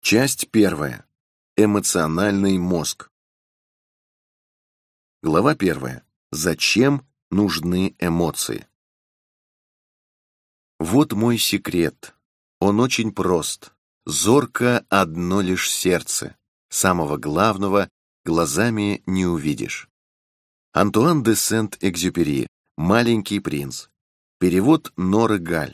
Часть первая. Эмоциональный мозг. Глава первая. Зачем нужны эмоции? Вот мой секрет. Он очень прост. Зорко одно лишь сердце. Самого главного глазами не увидишь. Антуан де Сент-Экзюпери. «Маленький принц». Перевод Норы Галь.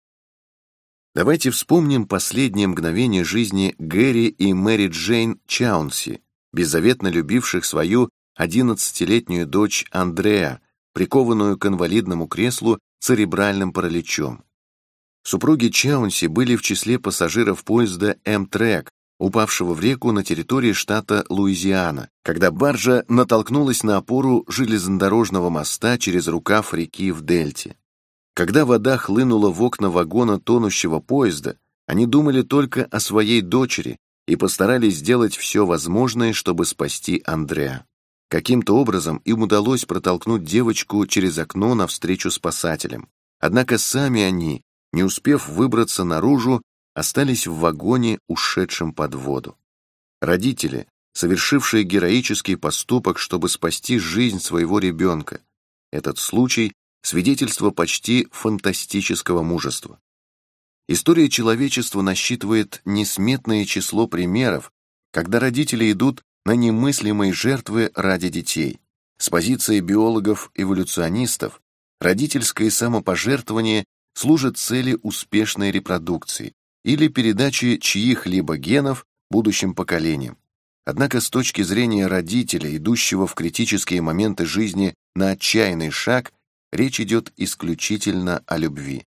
Давайте вспомним последние мгновения жизни Гэри и Мэри Джейн Чаунси, беззаветно любивших свою 11-летнюю дочь Андреа, прикованную к инвалидному креслу церебральным параличом. Супруги Чаунси были в числе пассажиров поезда Amtrak, упавшего в реку на территории штата Луизиана, когда баржа натолкнулась на опору железнодорожного моста через рукав реки в Дельте. Когда вода хлынула в окна вагона тонущего поезда, они думали только о своей дочери и постарались сделать все возможное, чтобы спасти Андреа. Каким-то образом им удалось протолкнуть девочку через окно навстречу спасателям. Однако сами они, не успев выбраться наружу, остались в вагоне, ушедшем под воду. Родители, совершившие героический поступок, чтобы спасти жизнь своего ребенка. Этот случай — свидетельство почти фантастического мужества. История человечества насчитывает несметное число примеров, когда родители идут на немыслимые жертвы ради детей. С позиции биологов-эволюционистов родительское самопожертвование служит цели успешной репродукции или передачи чьих-либо генов будущим поколениям. Однако с точки зрения родителя, идущего в критические моменты жизни на отчаянный шаг, речь идет исключительно о любви.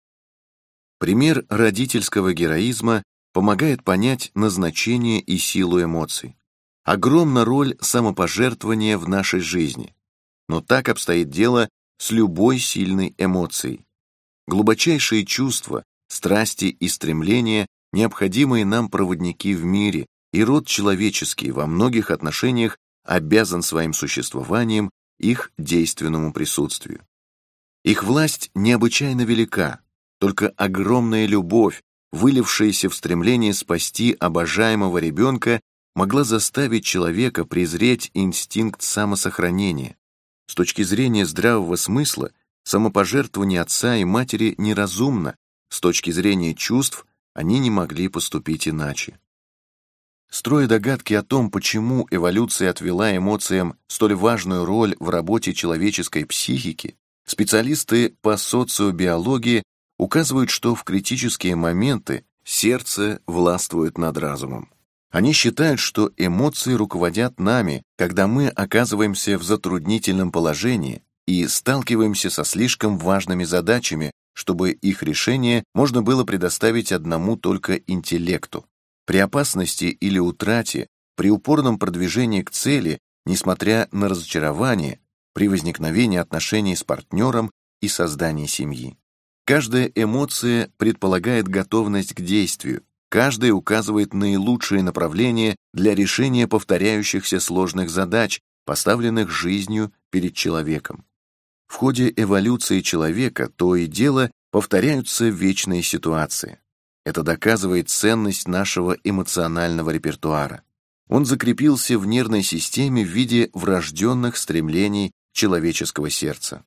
Пример родительского героизма помогает понять назначение и силу эмоций. Огромна роль самопожертвования в нашей жизни. Но так обстоит дело с любой сильной эмоцией. Глубочайшие чувства, страсти и стремления, необходимые нам проводники в мире, и род человеческий во многих отношениях обязан своим существованием их действенному присутствию. Их власть необычайно велика, только огромная любовь, вылившаяся в стремление спасти обожаемого ребенка, могла заставить человека презреть инстинкт самосохранения. С точки зрения здравого смысла, самопожертвование отца и матери неразумно, с точки зрения чувств, они не могли поступить иначе. Строя догадки о том, почему эволюция отвела эмоциям столь важную роль в работе человеческой психики, специалисты по социобиологии указывают, что в критические моменты сердце властвует над разумом. Они считают, что эмоции руководят нами, когда мы оказываемся в затруднительном положении и сталкиваемся со слишком важными задачами, чтобы их решение можно было предоставить одному только интеллекту. При опасности или утрате, при упорном продвижении к цели, несмотря на разочарование, при возникновении отношений с партнером и создании семьи. Каждая эмоция предполагает готовность к действию, каждая указывает наилучшее направление для решения повторяющихся сложных задач, поставленных жизнью перед человеком. В ходе эволюции человека то и дело повторяются вечные ситуации. Это доказывает ценность нашего эмоционального репертуара. Он закрепился в нервной системе в виде врожденных стремлений человеческого сердца.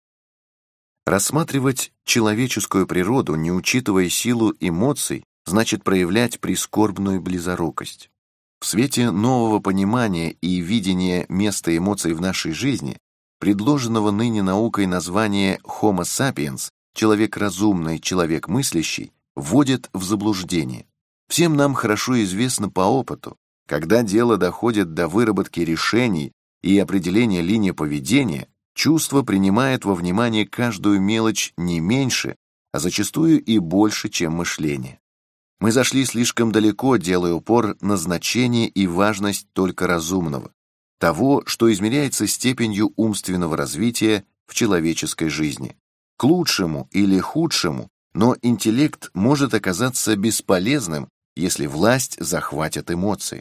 Рассматривать человеческую природу, не учитывая силу эмоций, значит проявлять прискорбную близорукость. В свете нового понимания и видения места эмоций в нашей жизни, предложенного ныне наукой названия Homo sapiens, человек разумный, человек мыслящий, вводит в заблуждение. Всем нам хорошо известно по опыту, когда дело доходит до выработки решений и определения линии поведения, чувство принимает во внимание каждую мелочь не меньше, а зачастую и больше, чем мышление. Мы зашли слишком далеко, делая упор на значение и важность только разумного, того, что измеряется степенью умственного развития в человеческой жизни. К лучшему или худшему, но интеллект может оказаться бесполезным, если власть захватит эмоции.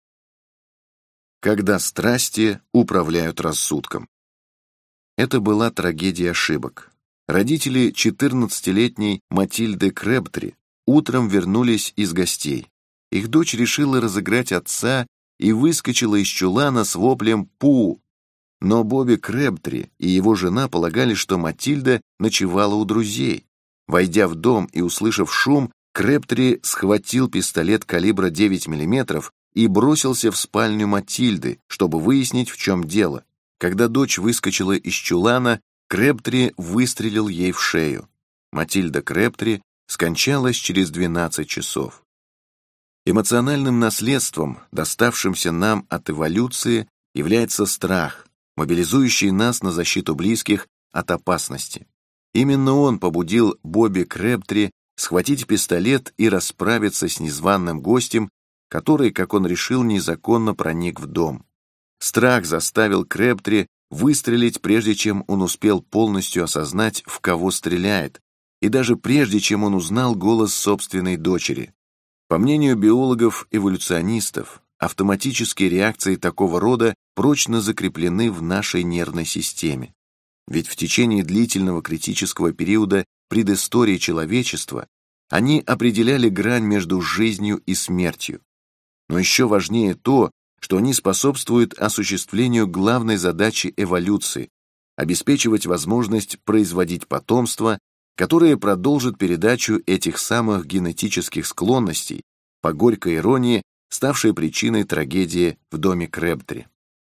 Когда страсти управляют рассудком. Это была трагедия ошибок. Родители 14-летней Матильды Крэбтри утром вернулись из гостей. их дочь решила разыграть отца и выскочила из чулана с воплем «Пу!». Но Бобби Крэбтри и его жена полагали, что Матильда ночевала у друзей. Войдя в дом и услышав шум, Крэбтри схватил пистолет калибра 9 мм и бросился в спальню Матильды, чтобы выяснить, в чем дело. Когда дочь выскочила из чулана, Крэбтри выстрелил ей в шею. Матильда Крэбтри скончалась через 12 часов. Эмоциональным наследством, доставшимся нам от эволюции, является страх, мобилизующий нас на защиту близких от опасности. Именно он побудил Бобби Крэбтри схватить пистолет и расправиться с незваным гостем, который, как он решил, незаконно проник в дом. Страх заставил Крэбтри выстрелить, прежде чем он успел полностью осознать, в кого стреляет, и даже прежде чем он узнал голос собственной дочери. По мнению биологов-эволюционистов, автоматические реакции такого рода прочно закреплены в нашей нервной системе. Ведь в течение длительного критического периода предыстории человечества они определяли грань между жизнью и смертью. Но еще важнее то, что они способствуют осуществлению главной задачи эволюции – обеспечивать возможность производить потомство, которое продолжит передачу этих самых генетических склонностей, по горькой иронии, ставшей причиной трагедии в доме Крэбтри.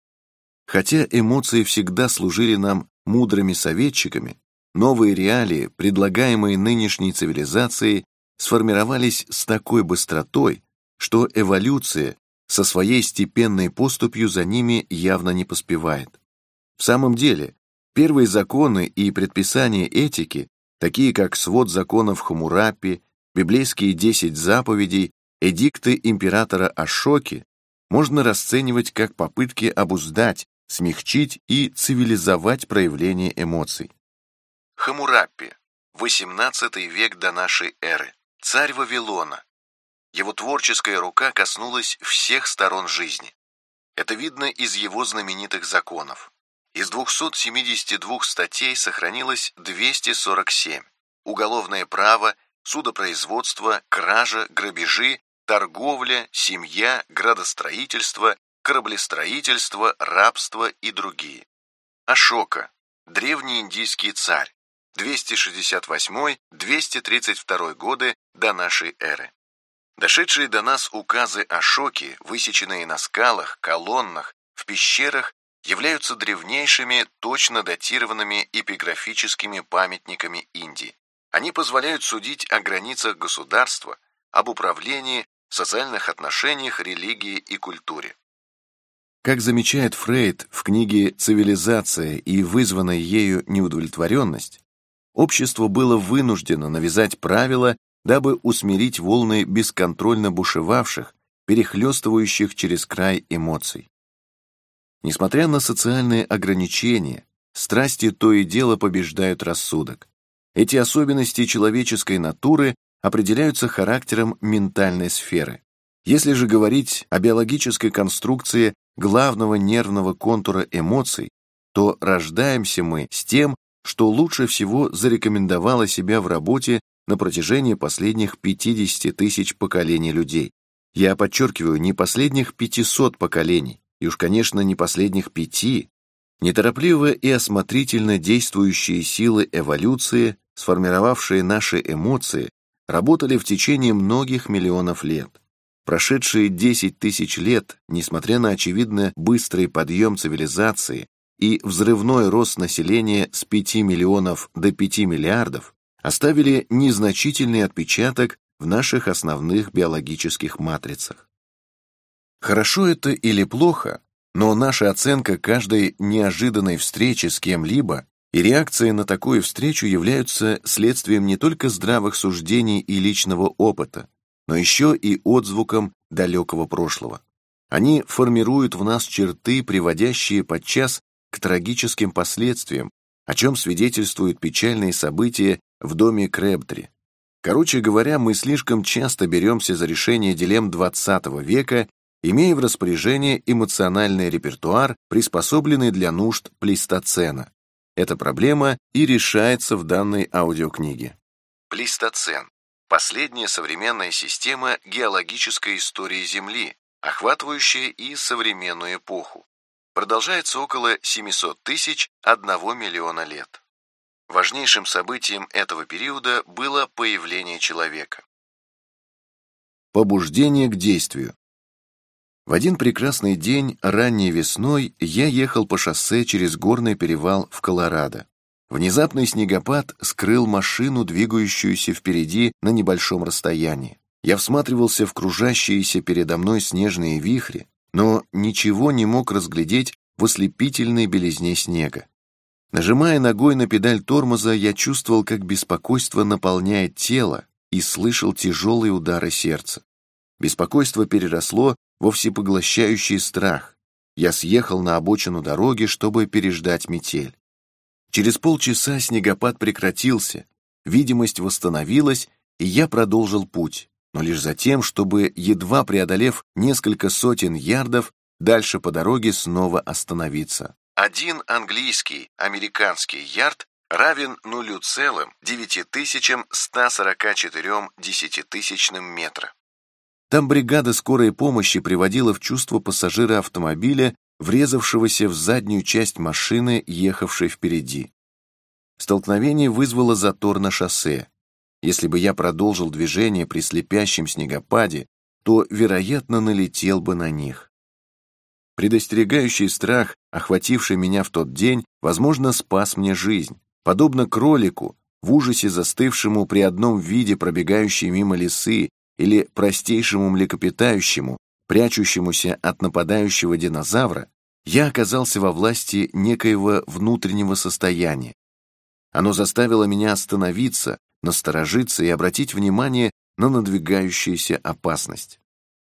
Хотя эмоции всегда служили нам мудрыми советчиками, новые реалии, предлагаемые нынешней цивилизацией, сформировались с такой быстротой, что эволюция со своей степенной поступью за ними явно не поспевает. В самом деле, первые законы и предписания этики, такие как свод законов Хаммурапи, библейские 10 заповедей, эдикты императора Ашоки, можно расценивать как попытки обуздать, смягчить и цивилизовать проявление эмоций. Хаммурапи, 18 век до нашей эры, царь Вавилона. Его творческая рука коснулась всех сторон жизни. Это видно из его знаменитых законов. Из 272 статей сохранилось 247. Уголовное право, судопроизводство, кража, грабежи, торговля, семья, градостроительство, кораблестроительство, рабство и другие. Ашока, древний индийский царь, 268-232 годы до нашей эры. Дошедшие до нас указы Ашоки, высеченные на скалах, колоннах, в пещерах, являются древнейшими, точно датированными эпиграфическими памятниками Индии. Они позволяют судить о границах государства, об управлении, социальных отношениях, религии и культуре. Как замечает Фрейд в книге «Цивилизация и вызванная ею неудовлетворенность», общество было вынуждено навязать правила, дабы усмирить волны бесконтрольно бушевавших, перехлестывающих через край эмоций. Несмотря на социальные ограничения, страсти то и дело побеждают рассудок. Эти особенности человеческой натуры определяются характером ментальной сферы. Если же говорить о биологической конструкции главного нервного контура эмоций, то рождаемся мы с тем, что лучше всего зарекомендовало себя в работе на протяжении последних 50 тысяч поколений людей. Я подчеркиваю, не последних 500 поколений, и уж, конечно, не последних 5. Неторопливо и осмотрительно действующие силы эволюции, сформировавшие наши эмоции, работали в течение многих миллионов лет. Прошедшие 10 тысяч лет, несмотря на очевидно быстрый подъем цивилизации и взрывной рост населения с 5 миллионов до 5 миллиардов, оставили незначительный отпечаток в наших основных биологических матрицах. Хорошо это или плохо, но наша оценка каждой неожиданной встречи с кем-либо и реакция на такую встречу являются следствием не только здравых суждений и личного опыта, но еще и отзвуком далекого прошлого. Они формируют в нас черты, приводящие подчас к трагическим последствиям, о чем свидетельствуют печальные события в доме Крэбтри. Короче говоря, мы слишком часто беремся за решение дилемм XX века, имея в распоряжении эмоциональный репертуар, приспособленный для нужд плейстоцена. Эта проблема и решается в данной аудиокниге. Плейстоцен. последняя современная система геологической истории Земли, охватывающая и современную эпоху. Продолжается около 700 тысяч 1 миллиона лет. Важнейшим событием этого периода было появление человека. Побуждение к действию. В один прекрасный день ранней весной я ехал по шоссе через горный перевал в Колорадо. Внезапный снегопад скрыл машину, двигающуюся впереди на небольшом расстоянии. Я всматривался в кружащиеся передо мной снежные вихри, но ничего не мог разглядеть в ослепительной белизне снега. Нажимая ногой на педаль тормоза, я чувствовал, как беспокойство наполняет тело, и слышал тяжелые удары сердца. Беспокойство переросло во всепоглощающий страх. Я съехал на обочину дороги, чтобы переждать метель. Через полчаса снегопад прекратился, видимость восстановилась, и я продолжил путь, но лишь за тем, чтобы, едва преодолев несколько сотен ярдов, дальше по дороге снова остановиться. Один английский, американский ярд равен 0,9144 десятитысячным метра. Там бригада скорой помощи приводила в чувство пассажира автомобиля, врезавшегося в заднюю часть машины, ехавшей впереди. Столкновение вызвало затор на шоссе. Если бы я продолжил движение при слепящем снегопаде, то, вероятно, налетел бы на них. Предостерегающий страх, охвативший меня в тот день, возможно, спас мне жизнь. Подобно кролику, в ужасе застывшему при одном виде пробегающей мимо лисы, или простейшему млекопитающему, прячущемуся от нападающего динозавра, я оказался во власти некоего внутреннего состояния. Оно заставило меня остановиться, насторожиться и обратить внимание на надвигающуюся опасность.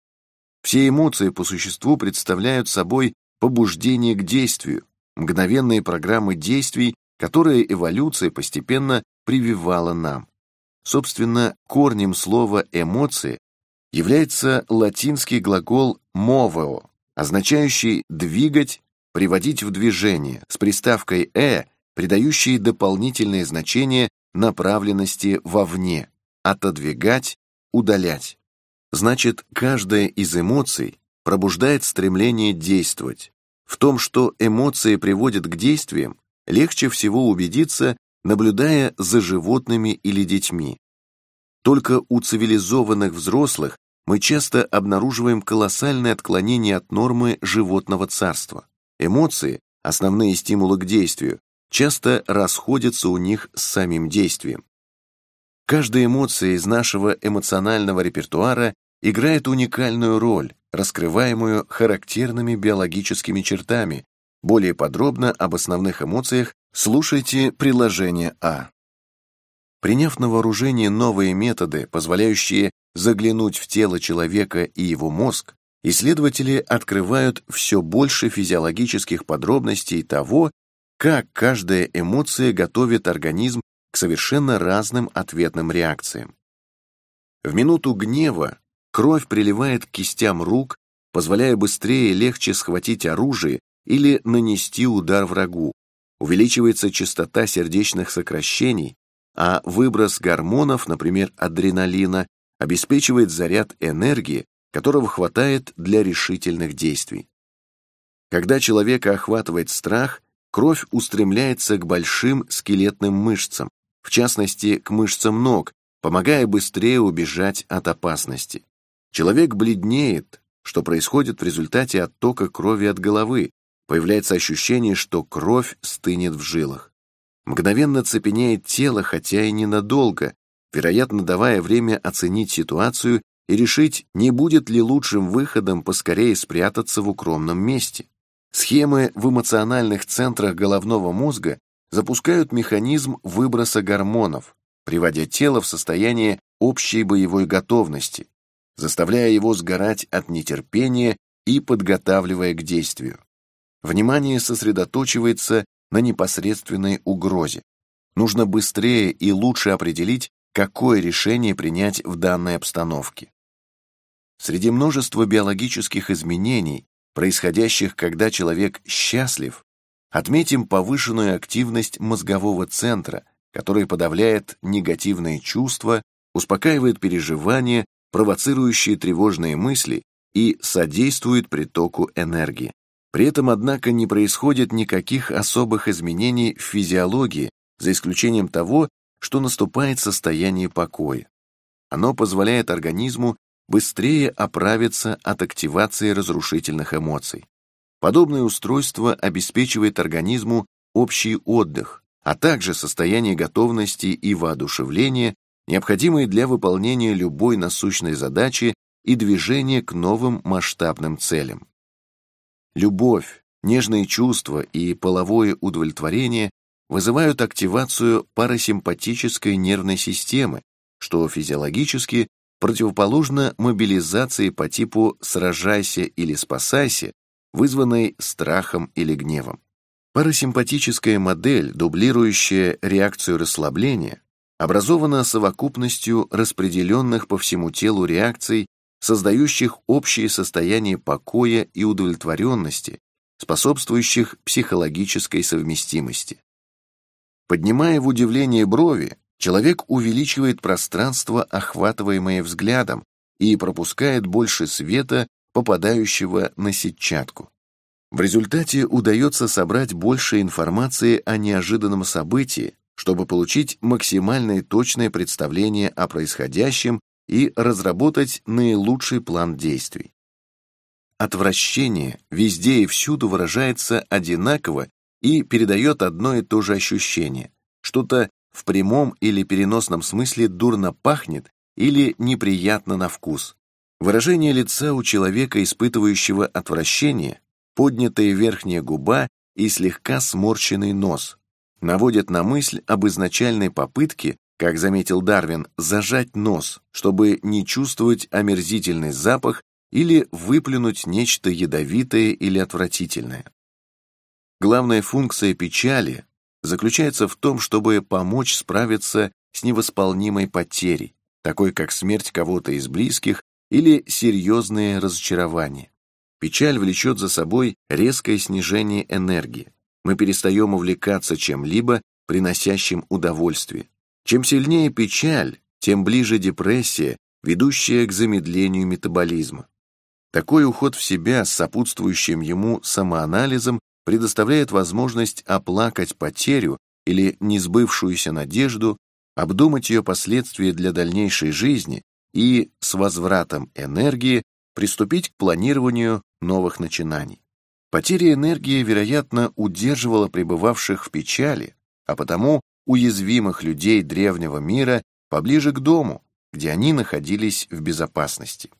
Все эмоции по существу представляют собой побуждение к действию, мгновенные программы действий, которые эволюция постепенно прививала нам. Собственно, корнем слова «эмоции» является латинский глагол «moveo», означающий «двигать», «приводить в движение», с приставкой «э», придающей дополнительное значение направленности вовне, «отодвигать», «удалять». Значит, каждая из эмоций пробуждает стремление действовать. В том, что эмоции приводят к действиям, легче всего убедиться, наблюдая за животными или детьми. Только у цивилизованных взрослых мы часто обнаруживаем колоссальное отклонение от нормы животного царства. Эмоции, основные стимулы к действию, часто расходятся у них с самим действием. Каждая эмоция из нашего эмоционального репертуара играет уникальную роль, раскрываемую характерными биологическими чертами. Более подробно об основных эмоциях слушайте приложение А. Приняв на вооружение новые методы, позволяющие заглянуть в тело человека и его мозг, исследователи открывают все больше физиологических подробностей того, как каждая эмоция готовит организм к совершенно разным ответным реакциям. В минуту гнева кровь приливает к кистям рук, позволяя быстрее и легче схватить оружие или нанести удар врагу. Увеличивается частота сердечных сокращений, а выброс гормонов, например, адреналина, обеспечивает заряд энергии, которого хватает для решительных действий. Когда человека охватывает страх, кровь устремляется к большим скелетным мышцам, в частности, к мышцам ног, помогая быстрее убежать от опасности. Человек бледнеет, что происходит в результате оттока крови от головы, появляется ощущение, что кровь стынет в жилах. Мгновенно цепенеет тело, хотя и ненадолго, вероятно, давая время оценить ситуацию и решить, не будет ли лучшим выходом поскорее спрятаться в укромном месте. Схемы в эмоциональных центрах головного мозга запускают механизм выброса гормонов, приводя тело в состояние общей боевой готовности, заставляя его сгорать от нетерпения и подготавливая к действию. Внимание сосредоточивается на непосредственной угрозе. Нужно быстрее и лучше определить, какое решение принять в данной обстановке. Среди множества биологических изменений, происходящих, когда человек счастлив, отметим повышенную активность мозгового центра, который подавляет негативные чувства, успокаивает переживания, провоцирующие тревожные мысли и содействует притоку энергии. При этом, однако, не происходит никаких особых изменений в физиологии, за исключением того, что наступает состояние покоя. Оно позволяет организму быстрее оправиться от активации разрушительных эмоций. Подобное устройство обеспечивает организму общий отдых, а также состояние готовности и воодушевления, необходимые для выполнения любой насущной задачи и движения к новым масштабным целям. Любовь, нежные чувства и половое удовлетворение вызывают активацию парасимпатической нервной системы, что физиологически противоположно мобилизации по типу «сражайся или спасайся», вызванной страхом или гневом. Парасимпатическая модель, дублирующая реакцию расслабления, образована совокупностью распределенных по всему телу реакций, создающих общее состояние покоя и удовлетворенности, способствующих психологической совместимости. Поднимая в удивление брови, человек увеличивает пространство, охватываемое взглядом, и пропускает больше света, попадающего на сетчатку. В результате удается собрать больше информации о неожиданном событии, чтобы получить максимально точное представление о происходящем и разработать наилучший план действий. Отвращение везде и всюду выражается одинаково и передает одно и то же ощущение. Что-то в прямом или переносном смысле дурно пахнет или неприятно на вкус. Выражение лица у человека, испытывающего отвращение, поднятая верхняя губа и слегка сморщенный нос, наводят на мысль об изначальной попытке, как заметил Дарвин, зажать нос, чтобы не чувствовать омерзительный запах или выплюнуть нечто ядовитое или отвратительное. Главная функция печали заключается в том, чтобы помочь справиться с невосполнимой потерей, такой как смерть кого-то из близких или серьезные разочарования. Печаль влечет за собой резкое снижение энергии. Мы перестаем увлекаться чем-либо, приносящим удовольствие. Чем сильнее печаль, тем ближе депрессия, ведущая к замедлению метаболизма. Такой уход в себя с сопутствующим ему самоанализом предоставляет возможность оплакать потерю или несбывшуюся надежду, обдумать ее последствия для дальнейшей жизни и, с возвратом энергии, приступить к планированию новых начинаний. Потеря энергии, вероятно, удерживала пребывавших в печали, а потому уязвимых людей древнего мира поближе к дому, где они находились в безопасности.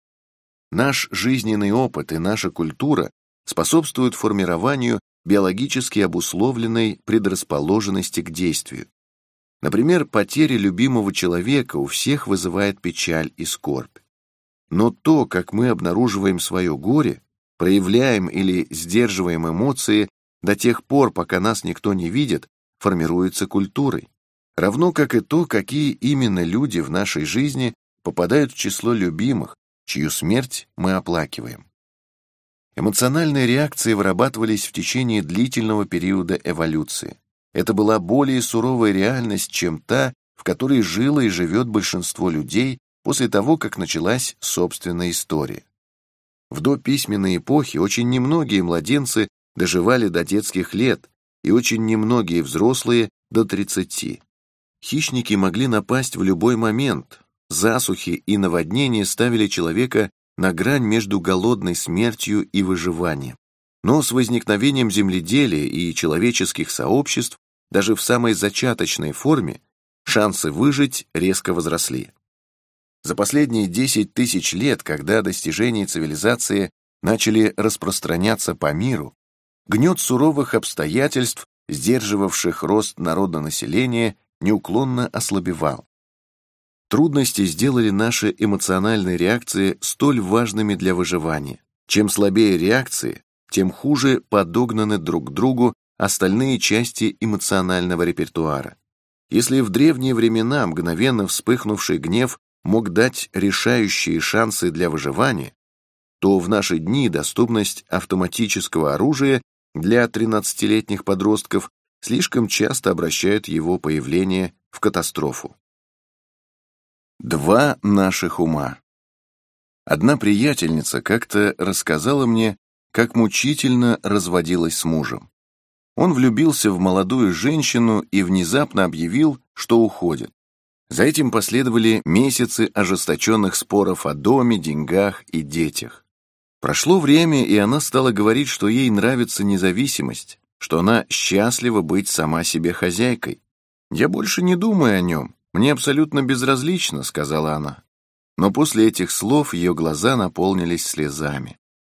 Наш жизненный опыт и наша культура способствуют формированию биологически обусловленной предрасположенности к действию. Например, потеря любимого человека у всех вызывает печаль и скорбь. Но то, как мы обнаруживаем свое горе, проявляем или сдерживаем эмоции до тех пор, пока нас никто не видит, формируется культурой. Равно как и то, какие именно люди в нашей жизни попадают в число любимых, чью смерть мы оплакиваем. Эмоциональные реакции вырабатывались в течение длительного периода эволюции. Это была более суровая реальность, чем та, в которой жило и живет большинство людей после того, как началась собственная история. В дописьменной эпохе очень немногие младенцы доживали до детских лет, и очень немногие взрослые до 30. Хищники могли напасть в любой момент. Засухи и наводнения ставили человека на грань между голодной смертью и выживанием. Но с возникновением земледелия и человеческих сообществ, даже в самой зачаточной форме, шансы выжить резко возросли. За последние 10 тысяч лет, когда достижения цивилизации начали распространяться по миру, гнет суровых обстоятельств, сдерживавших рост народонаселения, неуклонно ослабевал. Трудности сделали наши эмоциональные реакции столь важными для выживания. Чем слабее реакции, тем хуже подогнаны друг к другу остальные части эмоционального репертуара. Если в древние времена мгновенно вспыхнувший гнев мог дать решающие шансы для выживания, то в наши дни доступность автоматического оружия для 13-летних подростков слишком часто обращает его появление в катастрофу. Два наших ума. Одна приятельница как-то рассказала мне, как мучительно разводилась с мужем. Он влюбился в молодую женщину и внезапно объявил, что уходит. За этим последовали месяцы ожесточенных споров о доме, деньгах и детях. Прошло время, и она стала говорить, что ей нравится независимость, что она счастлива быть сама себе хозяйкой. «Я больше не думаю о нем, мне абсолютно безразлично», — сказала она. Но после этих слов ее глаза наполнились слезами.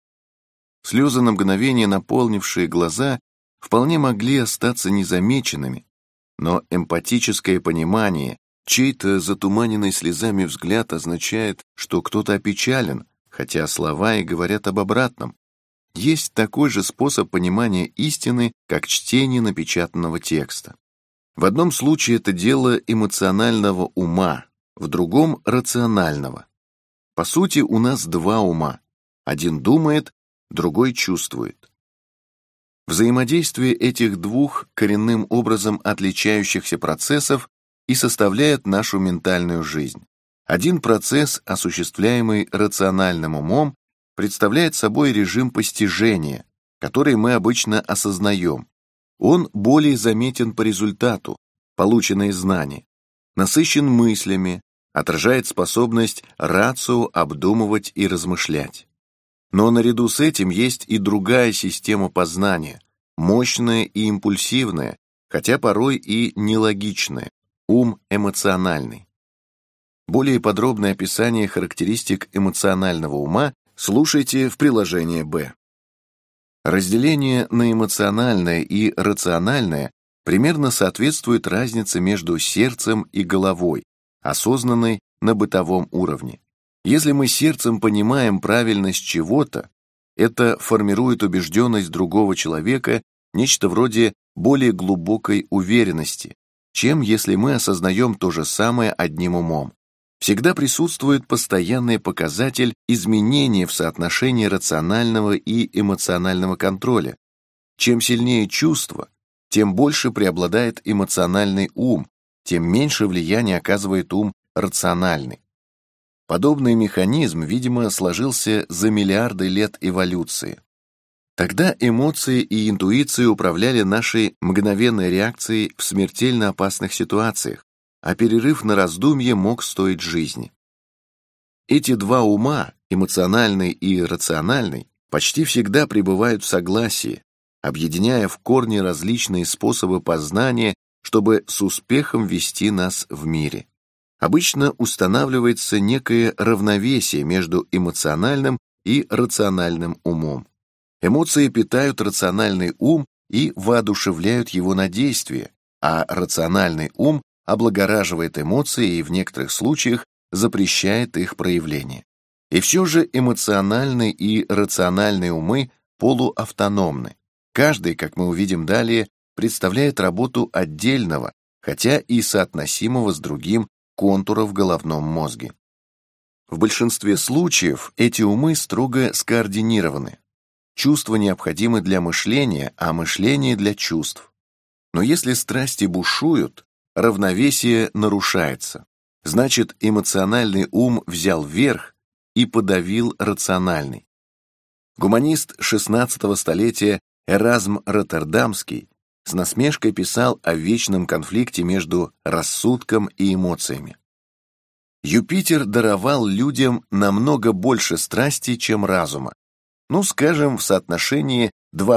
Слезы, на мгновение наполнившие глаза, вполне могли остаться незамеченными, но эмпатическое понимание, чей-то затуманенный слезами взгляд означает, что кто-то опечален, хотя слова и говорят об обратном. Есть такой же способ понимания истины, как чтение напечатанного текста. В одном случае это дело эмоционального ума, в другом — рационального. По сути, у нас два ума. Один думает, другой чувствует. Взаимодействие этих двух коренным образом отличающихся процессов и составляет нашу ментальную жизнь. Один процесс, осуществляемый рациональным умом, представляет собой режим постижения, который мы обычно осознаем. Он более заметен по результату, полученные знания, насыщен мыслями, отражает способность рацио обдумывать и размышлять. Но наряду с этим есть и другая система познания, мощная и импульсивная, хотя порой и нелогичная, ум эмоциональный. Более подробное описание характеристик эмоционального ума слушайте в приложении Б. Разделение на эмоциональное и рациональное примерно соответствует разнице между сердцем и головой, осознанной на бытовом уровне. Если мы сердцем понимаем правильность чего-то, это формирует убежденность другого человека, нечто вроде более глубокой уверенности, чем если мы осознаем то же самое одним умом. Всегда присутствует постоянный показатель изменения в соотношении рационального и эмоционального контроля. Чем сильнее чувство, тем больше преобладает эмоциональный ум, тем меньше влияния оказывает ум рациональный. Подобный механизм, видимо, сложился за миллиарды лет эволюции. Тогда эмоции и интуиция управляли нашей мгновенной реакцией в смертельно опасных ситуациях, а перерыв на раздумье мог стоить жизни. Эти два ума, эмоциональный и рациональный, почти всегда пребывают в согласии, объединяя в корне различные способы познания, чтобы с успехом вести нас в мире. Обычно устанавливается некое равновесие между эмоциональным и рациональным умом. Эмоции питают рациональный ум и воодушевляют его на действие, а рациональный ум облагораживает эмоции и в некоторых случаях запрещает их проявление. И все же эмоциональный и рациональные умы полуавтономны. Каждый, как мы увидим далее, представляет работу отдельного, хотя и соотносимого с другим контура в головном мозге. В большинстве случаев эти умы строго скоординированы. Чувства необходимы для мышления, а мышление для чувств. Но если страсти бушуют, равновесие нарушается. Значит, эмоциональный ум взял верх и подавил рациональный. Гуманист XVI столетия Эразм Роттердамский с насмешкой писал о вечном конфликте между рассудком и эмоциями. Юпитер даровал людям намного больше страсти, чем разума, скажем, в соотношении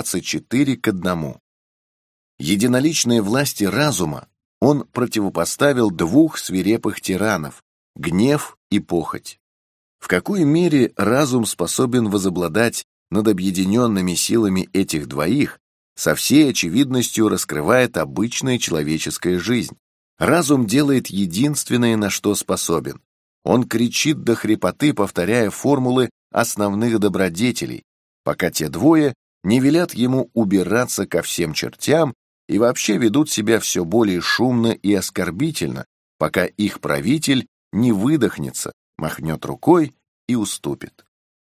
24:1. Единоличной власти разума он противопоставил двух свирепых тиранов — гнев и похоть. В какой мере разум способен возобладать над объединенными силами этих двоих, со всей очевидностью раскрывает обычная человеческая жизнь. Разум делает единственное, на что способен. Он кричит до хрипоты, повторяя формулы основных добродетелей, пока те двое не велят ему убираться ко всем чертям и вообще ведут себя все более шумно и оскорбительно, пока их правитель не выдохнется, махнет рукой и уступит.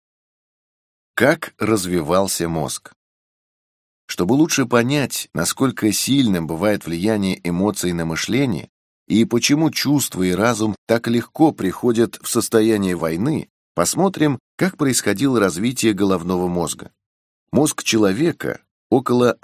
Как развивался мозг? Чтобы лучше понять, насколько сильным бывает влияние эмоций на мышление, и почему чувства и разум так легко приходят в состояние войны, посмотрим, как происходило развитие головного мозга. Мозг человека – около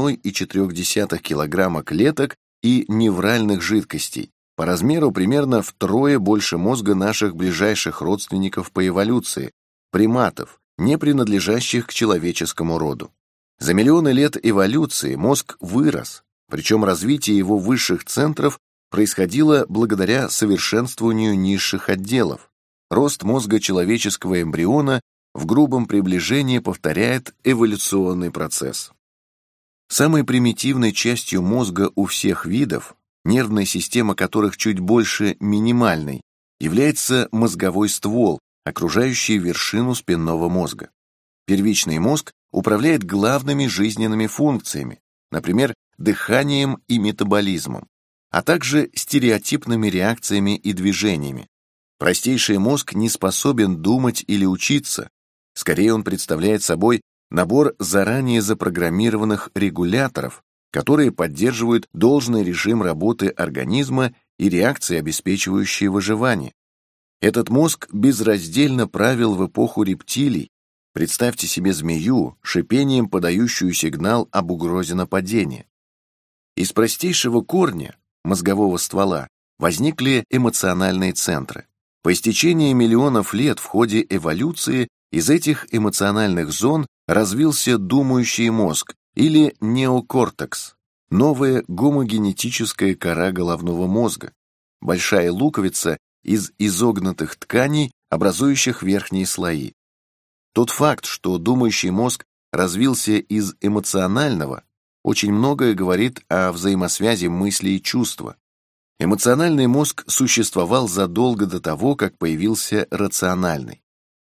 1,4 килограмма клеток и невральных жидкостей, по размеру примерно втрое больше мозга наших ближайших родственников по эволюции – приматов, не принадлежащих к человеческому роду. За миллионы лет эволюции мозг вырос, причем развитие его высших центров происходило благодаря совершенствованию низших отделов. Рост мозга человеческого эмбриона в грубом приближении повторяет эволюционный процесс. Самой примитивной частью мозга у всех видов, нервная система которых чуть больше минимальной, является мозговой ствол, окружающий вершину спинного мозга. Первичный мозг управляет главными жизненными функциями, например, дыханием и метаболизмом, а также стереотипными реакциями и движениями. Простейший мозг не способен думать или учиться, скорее он представляет собой набор заранее запрограммированных регуляторов, которые поддерживают должный режим работы организма и реакции, обеспечивающие выживание. Этот мозг безраздельно правил в эпоху рептилий. Представьте себе змею, шипением подающую сигнал об угрозе нападения. Из простейшего корня, мозгового ствола, возникли эмоциональные центры. По истечении миллионов лет в ходе эволюции из этих эмоциональных зон развился думающий мозг или неокортекс, новая гомогенетическая кора головного мозга, большая луковица из изогнутых тканей, образующих верхние слои. Тот факт, что думающий мозг развился из эмоционального, очень многое говорит о взаимосвязи мысли и чувства. Эмоциональный мозг существовал задолго до того, как появился рациональный.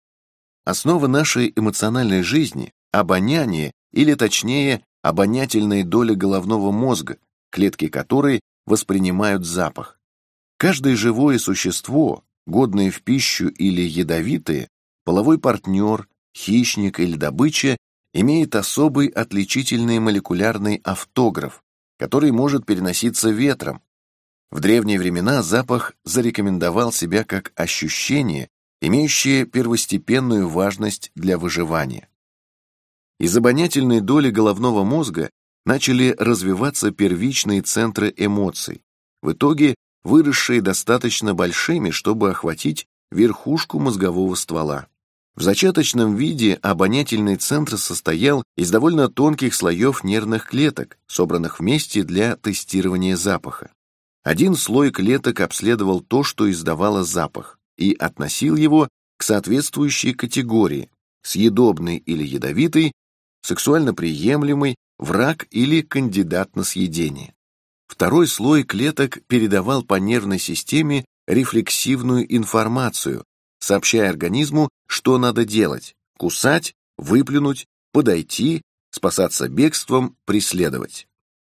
Основа нашей эмоциональной жизни – обоняние, или точнее, обонятельная доля головного мозга, клетки которой воспринимают запах. Каждое живое существо, годное в пищу или ядовитое, половой партнер, хищник или добыча, имеет особый отличительный молекулярный автограф, который может переноситься ветром. В древние времена запах зарекомендовал себя как ощущение, имеющее первостепенную важность для выживания. Из обонятельной доли головного мозга начали развиваться первичные центры эмоций, в итоге выросшие достаточно большими, чтобы охватить верхушку мозгового ствола. В зачаточном виде обонятельный центр состоял из довольно тонких слоев нервных клеток, собранных вместе для тестирования запаха. Один слой клеток обследовал то, что издавало запах, и относил его к соответствующей категории – съедобный или ядовитый, сексуально приемлемый, враг или кандидат на съедение. Второй слой клеток передавал по нервной системе рефлексивную информацию, сообщая организму, что надо делать – кусать, выплюнуть, подойти, спасаться бегством, преследовать.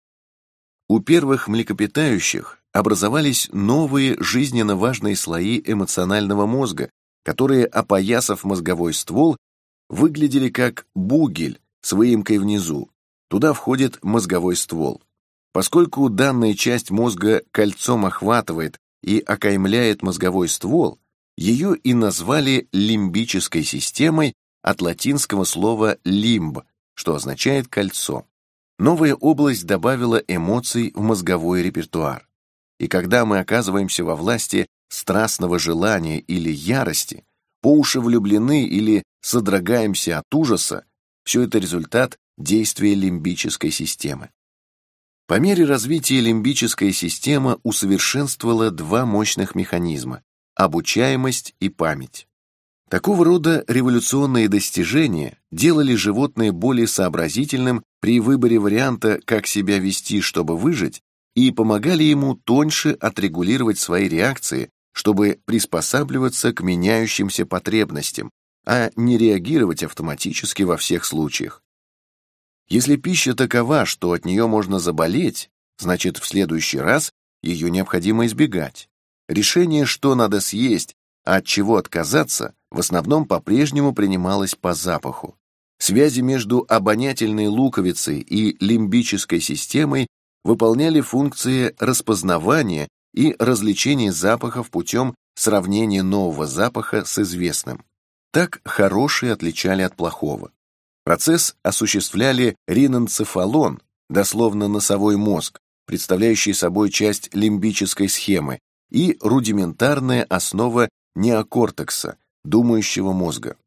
У первых млекопитающих образовались новые жизненно важные слои эмоционального мозга, которые, опоясав мозговой ствол, выглядели как бугель с выемкой внизу. Туда входит мозговой ствол. Поскольку данная часть мозга кольцом охватывает и окаймляет мозговой ствол, ее и назвали лимбической системой от латинского слова «лимб», что означает «кольцо». Новая область добавила эмоций в мозговой репертуар. И когда мы оказываемся во власти страстного желания или ярости, по уши влюблены или содрогаемся от ужаса, все это результат действия лимбической системы. По мере развития лимбическая система усовершенствовала два мощных механизма – обучаемость и память. Такого рода революционные достижения делали животное более сообразительным при выборе варианта, как себя вести, чтобы выжить, и помогали ему тоньше отрегулировать свои реакции, чтобы приспосабливаться к меняющимся потребностям, а не реагировать автоматически во всех случаях. Если пища такова, что от нее можно заболеть, значит, в следующий раз ее необходимо избегать. Решение, что надо съесть, а от чего отказаться, в основном по-прежнему принималось по запаху. Связи между обонятельной луковицей и лимбической системой выполняли функции распознавания и различение запахов путем сравнения нового запаха с известным. Так хорошее отличали от плохого. Процесс осуществляли риненцефалон, дословно носовой мозг, представляющий собой часть лимбической схемы, и рудиментарная основа неокортекса, думающего мозга.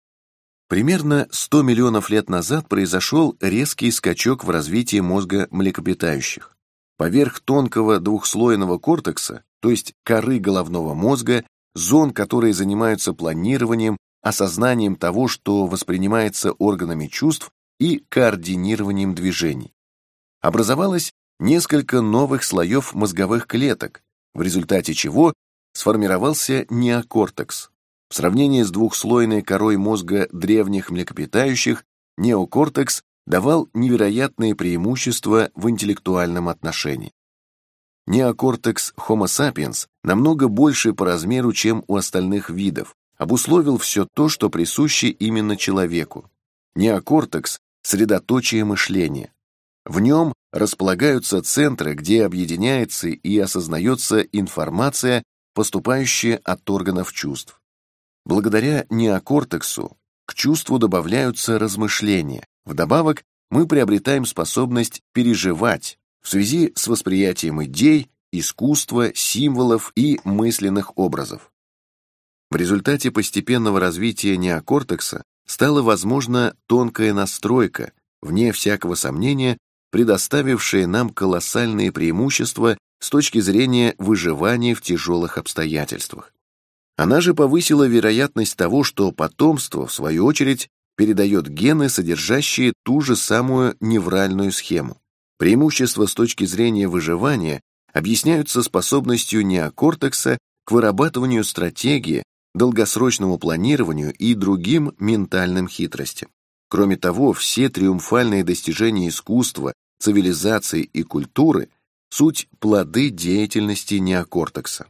Примерно 100 миллионов лет назад произошел резкий скачок в развитии мозга млекопитающих. Поверх тонкого двухслойного кортекса, то есть коры головного мозга, зон, которые занимаются планированием, осознанием того, что воспринимается органами чувств, и координированием движений. Образовалось несколько новых слоев мозговых клеток, в результате чего сформировался неокортекс. В сравнении с двухслойной корой мозга древних млекопитающих, неокортекс давал невероятные преимущества в интеллектуальном отношении. Неокортекс Homo sapiens намного больше по размеру, чем у остальных видов, обусловил все то, что присуще именно человеку. Неокортекс – средоточие мышления. В нем располагаются центры, где объединяется и осознается информация, поступающая от органов чувств. Благодаря неокортексу к чувству добавляются размышления. Вдобавок, мы приобретаем способность переживать в связи с восприятием идей, искусства, символов и мысленных образов. В результате постепенного развития неокортекса стала возможна тонкая настройка, вне всякого сомнения, предоставившая нам колоссальные преимущества с точки зрения выживания в тяжелых обстоятельствах. Она же повысила вероятность того, что потомство, в свою очередь, передает гены, содержащие ту же самую невральную схему. Преимущества с точки зрения выживания объясняются способностью неокортекса к вырабатыванию стратегии, долгосрочному планированию и другим ментальным хитростям. Кроме того, все триумфальные достижения искусства, цивилизации и культуры – суть плоды деятельности неокортекса.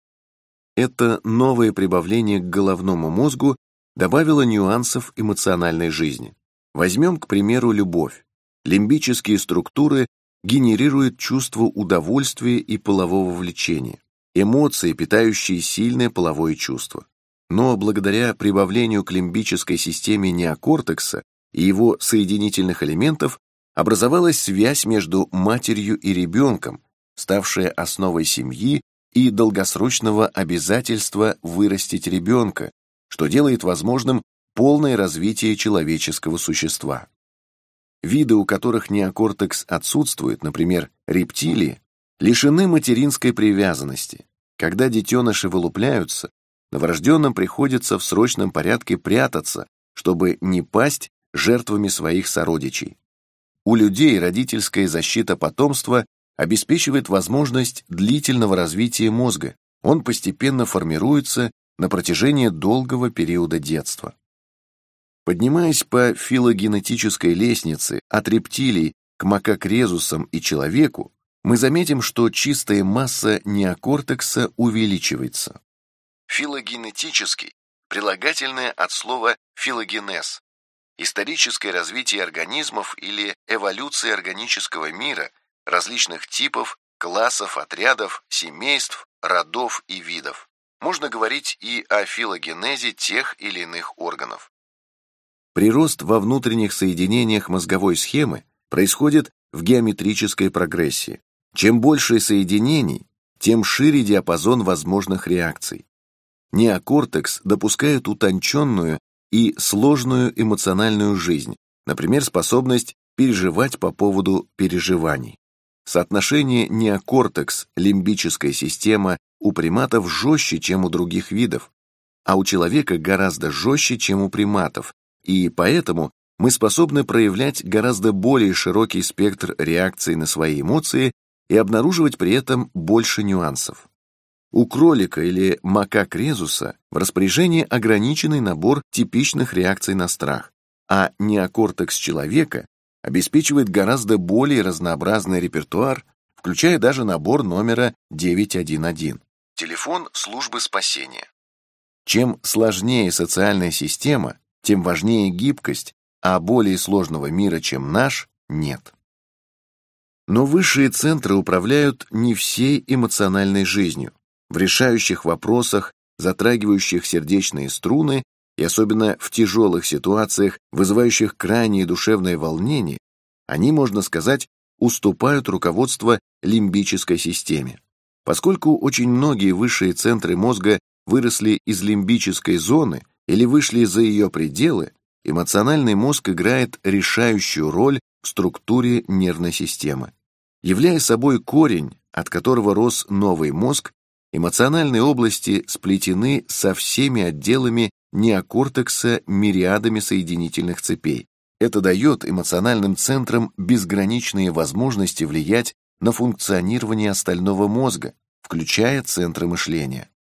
Это новое прибавление к головному мозгу добавило нюансов эмоциональной жизни. Возьмем, к примеру, любовь. Лимбические структуры генерируют чувство удовольствия и полового влечения, эмоции, питающие сильное половое чувство. Но благодаря прибавлению к лимбической системе неокортекса и его соединительных элементов образовалась связь между матерью и ребенком, ставшая основой семьи и долгосрочного обязательства вырастить ребенка, что делает возможным полное развитие человеческого существа. Виды, у которых неокортекс отсутствует, например, рептилии, лишены материнской привязанности. Когда детеныши вылупляются, новорожденным приходится в срочном порядке прятаться, чтобы не пасть жертвами своих сородичей. У людей родительская защита потомства обеспечивает возможность длительного развития мозга. Он постепенно формируется на протяжении долгого периода детства. Поднимаясь по филогенетической лестнице от рептилий к макакрезусам и человеку, мы заметим, что чистая масса неокортекса увеличивается. Филогенетический – прилагательное от слова филогенез. Историческое развитие организмов или эволюция органического мира, различных типов, классов, отрядов, семейств, родов и видов. Можно говорить и о филогенезе тех или иных органов. Прирост во внутренних соединениях мозговой схемы происходит в геометрической прогрессии. Чем больше соединений, тем шире диапазон возможных реакций. Неокортекс допускает утонченную и сложную эмоциональную жизнь, например, способность переживать по поводу переживаний. Соотношение неокортекс-лимбическая система у приматов жестче, чем у других видов, а у человека гораздо жестче, чем у приматов, и поэтому мы способны проявлять гораздо более широкий спектр реакций на свои эмоции и обнаруживать при этом больше нюансов. У кролика или макак-резуса в распоряжении ограниченный набор типичных реакций на страх, а неокортекс человека обеспечивает гораздо более разнообразный репертуар, включая даже набор номера 911, телефон службы спасения. Чем сложнее социальная система, тем важнее гибкость, а более сложного мира, чем наш, нет. Но высшие центры управляют не всей эмоциональной жизнью. В решающих вопросах, затрагивающих сердечные струны, и особенно в тяжелых ситуациях, вызывающих крайнее душевное волнение, они, можно сказать, уступают руководство лимбической системе. Поскольку очень многие высшие центры мозга выросли из лимбической зоны или вышли за ее пределы, эмоциональный мозг играет решающую роль в структуре нервной системы. Являя собой корень, от которого рос новый мозг, эмоциональные области сплетены со всеми отделами неокортекса мириадами соединительных цепей. Это дает эмоциональным центрам безграничные возможности влиять на функционирование остального мозга, включая центры мышления.